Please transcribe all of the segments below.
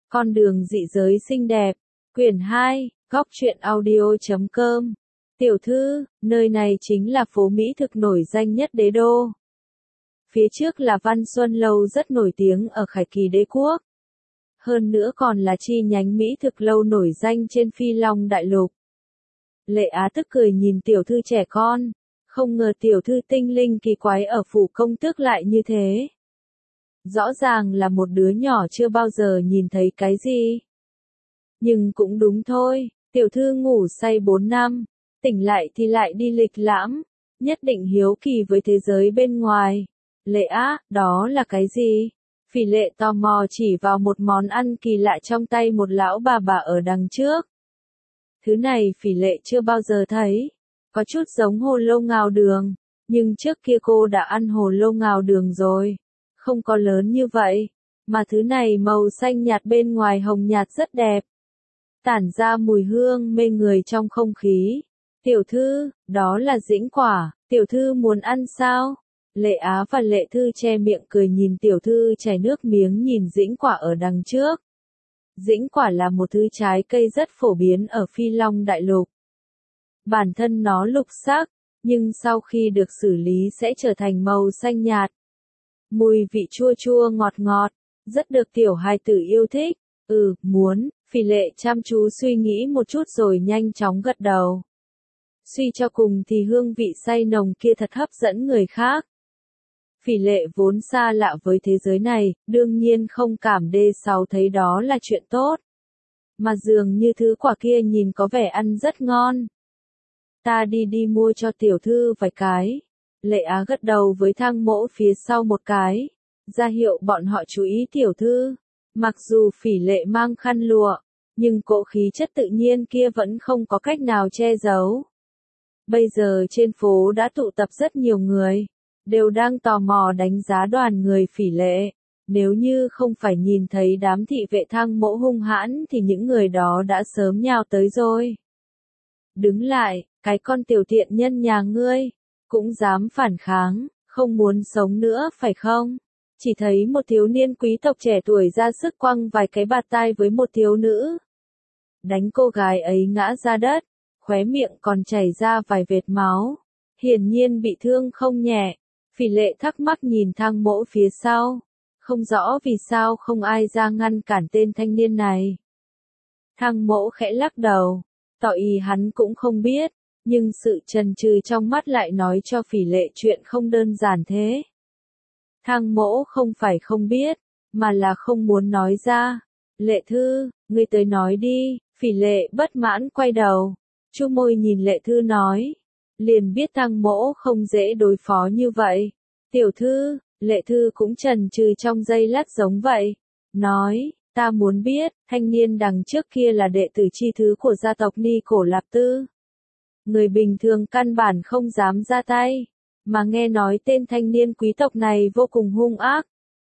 Con đường dị giới xinh đẹp, quyển 2, góc truyện audio.com. Tiểu thư, nơi này chính là phố mỹ thực nổi danh nhất đế đô. Phía trước là Văn Xuân Lâu rất nổi tiếng ở Khải Kỳ Đế Quốc. Hơn nữa còn là chi nhánh mỹ thực lâu nổi danh trên Phi Long Đại Lục. Lệ Á tức cười nhìn tiểu thư trẻ con, không ngờ tiểu thư tinh linh kỳ quái ở phủ công tước lại như thế. Rõ ràng là một đứa nhỏ chưa bao giờ nhìn thấy cái gì. Nhưng cũng đúng thôi, tiểu thư ngủ say 4 năm, tỉnh lại thì lại đi lịch lãm, nhất định hiếu kỳ với thế giới bên ngoài. Lệ Á, đó là cái gì? Phỉ Lệ tò mò chỉ vào một món ăn kỳ lạ trong tay một lão bà ở đằng trước. Thứ này Phỉ Lệ chưa bao giờ thấy, có chút giống hồ lô ngào đường, nhưng trước kia cô đã ăn hồ lô ngào đường rồi. Không có lớn như vậy, mà thứ này màu xanh nhạt bên ngoài hồng nhạt rất đẹp. Tản ra mùi hương mê người trong không khí. Tiểu thư, đó là dĩnh quả, tiểu thư muốn ăn sao? Lệ Á và Lệ Thư che miệng cười nhìn tiểu thư chảy nước miếng nhìn dĩnh quả ở đằng trước. Dĩnh quả là một thứ trái cây rất phổ biến ở Phi Long Đại Lục. Bản thân nó lục sắc, nhưng sau khi được xử lý sẽ trở thành màu xanh nhạt. Mùi vị chua chua ngọt ngọt, rất được tiểu hài tử yêu thích. Muốn, Phỉ Lệ chăm chú suy nghĩ một chút rồi nhanh chóng gật đầu. Suy cho cùng thì hương vị say nồng kia thật hấp dẫn người khác. Phỉ Lệ vốn xa lạ với thế giới này, đương nhiên không cảm đê sáu thấy đó là chuyện tốt. Mà dường như thứ quả kia nhìn có vẻ ăn rất ngon. Ta đi mua cho tiểu thư vài cái. Lệ Á gật đầu với Thang Mỗ phía sau một cái, ra hiệu bọn họ chú ý tiểu thư. Mặc dù Phỉ Lệ mang khăn lụa, nhưng cỗ khí chất tự nhiên kia vẫn không có cách nào che giấu. Bây giờ trên phố đã tụ tập rất nhiều người, đều đang tò mò đánh giá đoàn người Phỉ Lệ. Nếu như không phải nhìn thấy đám thị vệ Thang Mỗ hung hãn thì những người đó đã sớm nhào tới rồi. Đứng lại, cái con tiểu tiện nhân nhà ngươi, cũng dám phản kháng, không muốn sống nữa phải không? Chỉ thấy một thiếu niên quý tộc trẻ tuổi ra sức quăng vài cái bạt tai với một thiếu nữ. Đánh cô gái ấy ngã ra đất, khóe miệng còn chảy ra vài vệt máu. Hiển nhiên bị thương không nhẹ. Phỉ Lệ thắc mắc nhìn Thang Mỗ phía sau. Không rõ vì sao không ai ra ngăn cản tên thanh niên này. Thang Mỗ khẽ lắc đầu, tỏ ý hắn cũng không biết. Nhưng sự chần chừ trong mắt lại nói cho Phỉ Lệ chuyện không đơn giản thế. Thang Mỗ không phải không biết, mà là không muốn nói ra. Lệ Thư, ngươi tới nói đi. Phỉ Lệ bất mãn quay đầu, chu môi nhìn Lệ Thư nói. Liền biết Thang Mỗ không dễ đối phó như vậy. Tiểu thư, Lệ Thư cũng chần chừ trong giây lát giống vậy. Nói, ta muốn biết, thanh niên đằng trước kia là đệ tử chi thứ của gia tộc Ni Cổ Lạp Tư. Người bình thường căn bản không dám ra tay, mà nghe nói tên thanh niên quý tộc này vô cùng hung ác.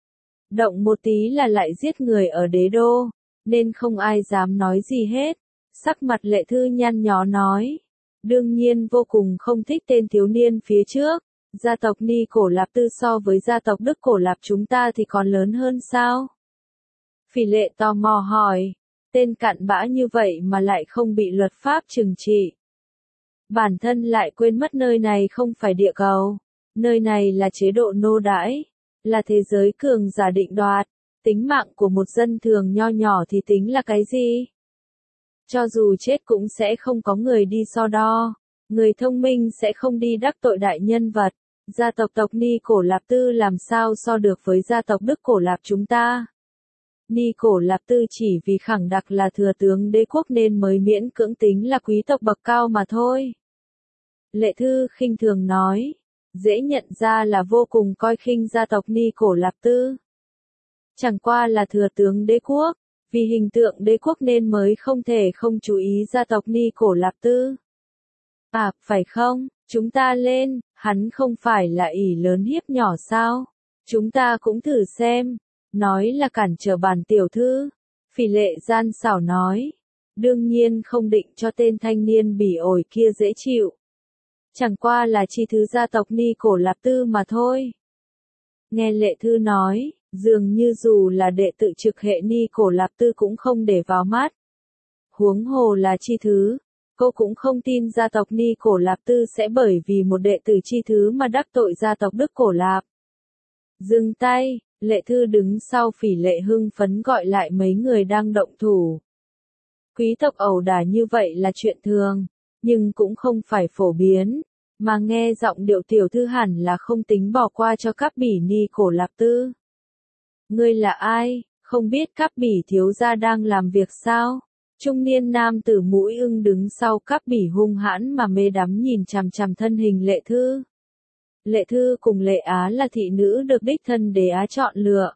Động một tí là lại giết người ở đế đô, nên không ai dám nói gì hết. Sắc mặt Lệ Thư nhăn nhó nói, đương nhiên vô cùng không thích tên thiếu niên phía trước. Gia tộc Ni Cổ Lạp Tư so với gia tộc Đức Cổ Lạp chúng ta thì còn lớn hơn sao? Phỉ Lệ tò mò hỏi, tên cặn bã như vậy mà lại không bị luật pháp trừng trị. Bản thân lại quên mất nơi này không phải địa cầu, nơi này là chế độ nô đãi, là thế giới cường giả định đoạt, tính mạng của một dân thường nho nhỏ thì tính là cái gì? Cho dù chết cũng sẽ không có người đi so đo, người thông minh sẽ không đi đắc tội đại nhân vật, gia tộc Ni Cổ Lạp Tư làm sao so được với gia tộc Đức Cổ Lạp chúng ta? Ni Cổ Lạp Tư chỉ vì khẳng đặc là thừa tướng đế quốc nên mới miễn cưỡng tính là quý tộc bậc cao mà thôi. Lệ Thư khinh thường nói, dễ nhận ra là vô cùng coi khinh gia tộc Ni Cổ Lạp Tư. Chẳng qua là thừa tướng đế quốc, vì hình tượng đế quốc nên mới không thể không chú ý gia tộc Ni Cổ Lạp Tư. À, phải không, chúng ta lên, hắn không phải là ỷ lớn hiếp nhỏ sao? Chúng ta cũng thử xem. Nói là cản trở bản tiểu thư. Phỉ Lệ gian xảo nói. Đương nhiên không định cho tên thanh niên bỉ ổi kia dễ chịu. Chẳng qua là chi thứ gia tộc Ni Cổ Lạp Tư mà thôi. Nghe Lệ Thư nói, Dường như dù là đệ tự trực hệ Ni Cổ Lạp Tư cũng không để vào mắt. Huống hồ là Chi Thứ, cô cũng không tin gia tộc Ni Cổ Lạp Tư sẽ bởi vì một đệ tử Chi Thứ mà đắc tội gia tộc Đức Cổ Lạp. Dừng tay, Lệ Thư đứng sau Phỉ Lệ hưng phấn gọi lại mấy người đang động thủ. Quý tộc ẩu đả như vậy là chuyện thường, nhưng cũng không phải phổ biến, mà nghe giọng điệu tiểu thư hẳn là không tính bỏ qua cho Cáp Bỉ Ni Cổ Lạp Tư. Ngươi là ai, không biết Cáp Bỉ thiếu gia đang làm việc sao? Trung niên nam tử mũi ưng đứng sau Cáp Bỉ hung hãn mà mê đắm nhìn chằm chằm thân hình Lệ Thư. Lệ Thư cùng Lệ Á là thị nữ được đích thân Đế Á chọn lựa.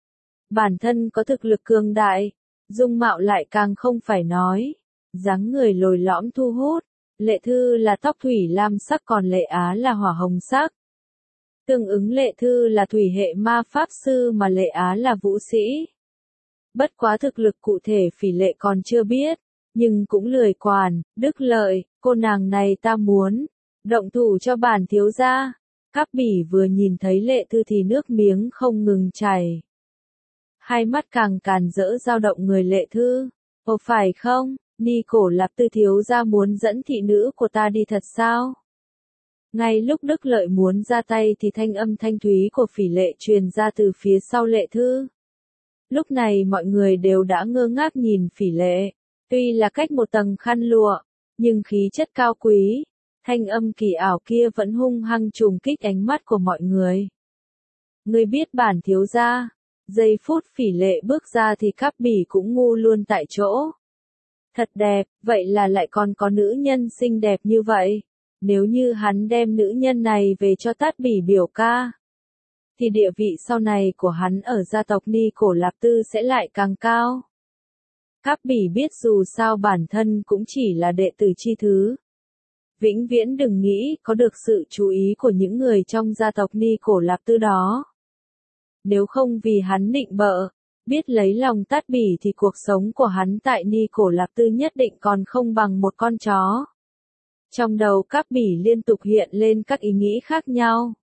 Bản thân có thực lực cường đại, dung mạo lại càng không phải nói. Dáng người lồi lõm thu hút, Lệ Thư là tóc thủy lam sắc còn Lệ Á là hỏa hồng sắc. Tương ứng Lệ Thư là thủy hệ ma pháp sư mà Lệ Á là vũ sĩ. Bất quá thực lực cụ thể Phỉ Lệ còn chưa biết, nhưng cũng lười quản, Đức Lợi, cô nàng này ta muốn động thủ cho bản thiếu gia. Cáp Bỉ vừa nhìn thấy Lệ Thư thì nước miếng không ngừng chảy. Hai mắt càng càn rỡ dao động người Lệ Thư. Ồ phải không, Ni Cổ Lạp Tư thiếu gia muốn dẫn thị nữ của ta đi thật sao? Ngay lúc Đức Lợi muốn ra tay thì thanh âm thanh thúy của Phỉ Lệ truyền ra từ phía sau Lệ Thư. Lúc này mọi người đều đã ngơ ngác nhìn Phỉ Lệ. Tuy là cách một tầng khăn lụa, nhưng khí chất cao quý, thanh âm kỳ ảo kia vẫn hung hăng trùng kích ánh mắt của mọi người. Ngươi biết bản thiếu gia, giây phút Phỉ Lệ bước ra thì Cáp Bỉ cũng ngu luôn tại chỗ. Thật đẹp, vậy là lại còn có nữ nhân xinh đẹp như vậy. Nếu như hắn đem nữ nhân này về cho Tát Bỉ biểu ca, thì địa vị sau này của hắn ở gia tộc Ni Cổ Lạp Tư sẽ lại càng cao. Cáp Bỉ biết dù sao bản thân cũng chỉ là đệ tử Chi Thứ. Vĩnh viễn đừng nghĩ có được sự chú ý của những người trong gia tộc Ni Cổ Lạp Tư đó. Nếu không vì hắn định bợ, biết lấy lòng Tát Bỉ thì cuộc sống của hắn tại Ni Cổ Lạp Tư nhất định còn không bằng một con chó. Trong đầu Cáp Bỉ liên tục hiện lên các ý nghĩ khác nhau.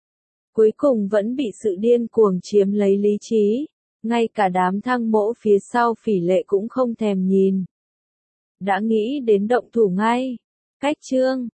Cuối cùng vẫn bị sự điên cuồng chiếm lấy lý trí, ngay cả đám thăng mỗ phía sau Phỉ Lệ cũng không thèm nhìn. Đã nghĩ đến động thủ ngay. Cách chương